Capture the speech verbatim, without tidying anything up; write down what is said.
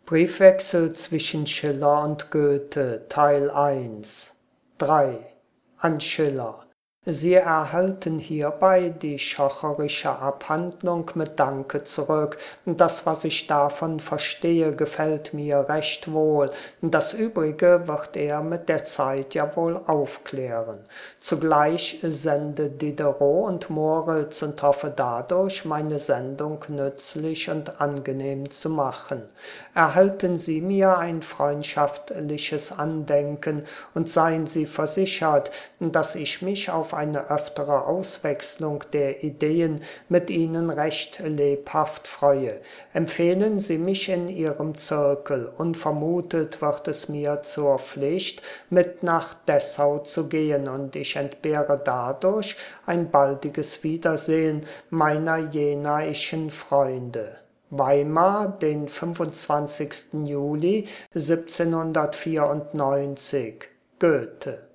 Briefwechsel zwischen Schiller und Goethe, Teil eins. drei. An Schiller. Sie erhalten hierbei die schocherische Abhandlung mit Danke zurück. Das, was ich davon verstehe, gefällt mir recht wohl. Das Übrige wird er mit der Zeit ja wohl aufklären. Zugleich sende Diderot und Moritz und hoffe dadurch, meine Sendung nützlich und angenehm zu machen. Erhalten Sie mir ein freundschaftliches Andenken und seien Sie versichert, dass ich mich auf eine öftere Auswechslung der Ideen mit Ihnen recht lebhaft freue. Empfehlen Sie mich in Ihrem Zirkel. Unvermutet wird es mir zur Pflicht, mit nach Dessau zu gehen, und ich entbehre dadurch ein baldiges Wiedersehen meiner jenaischen Freunde. Weimar, den fünfundzwanzigsten Juli siebzehnhundertvierundneunzig. Goethe.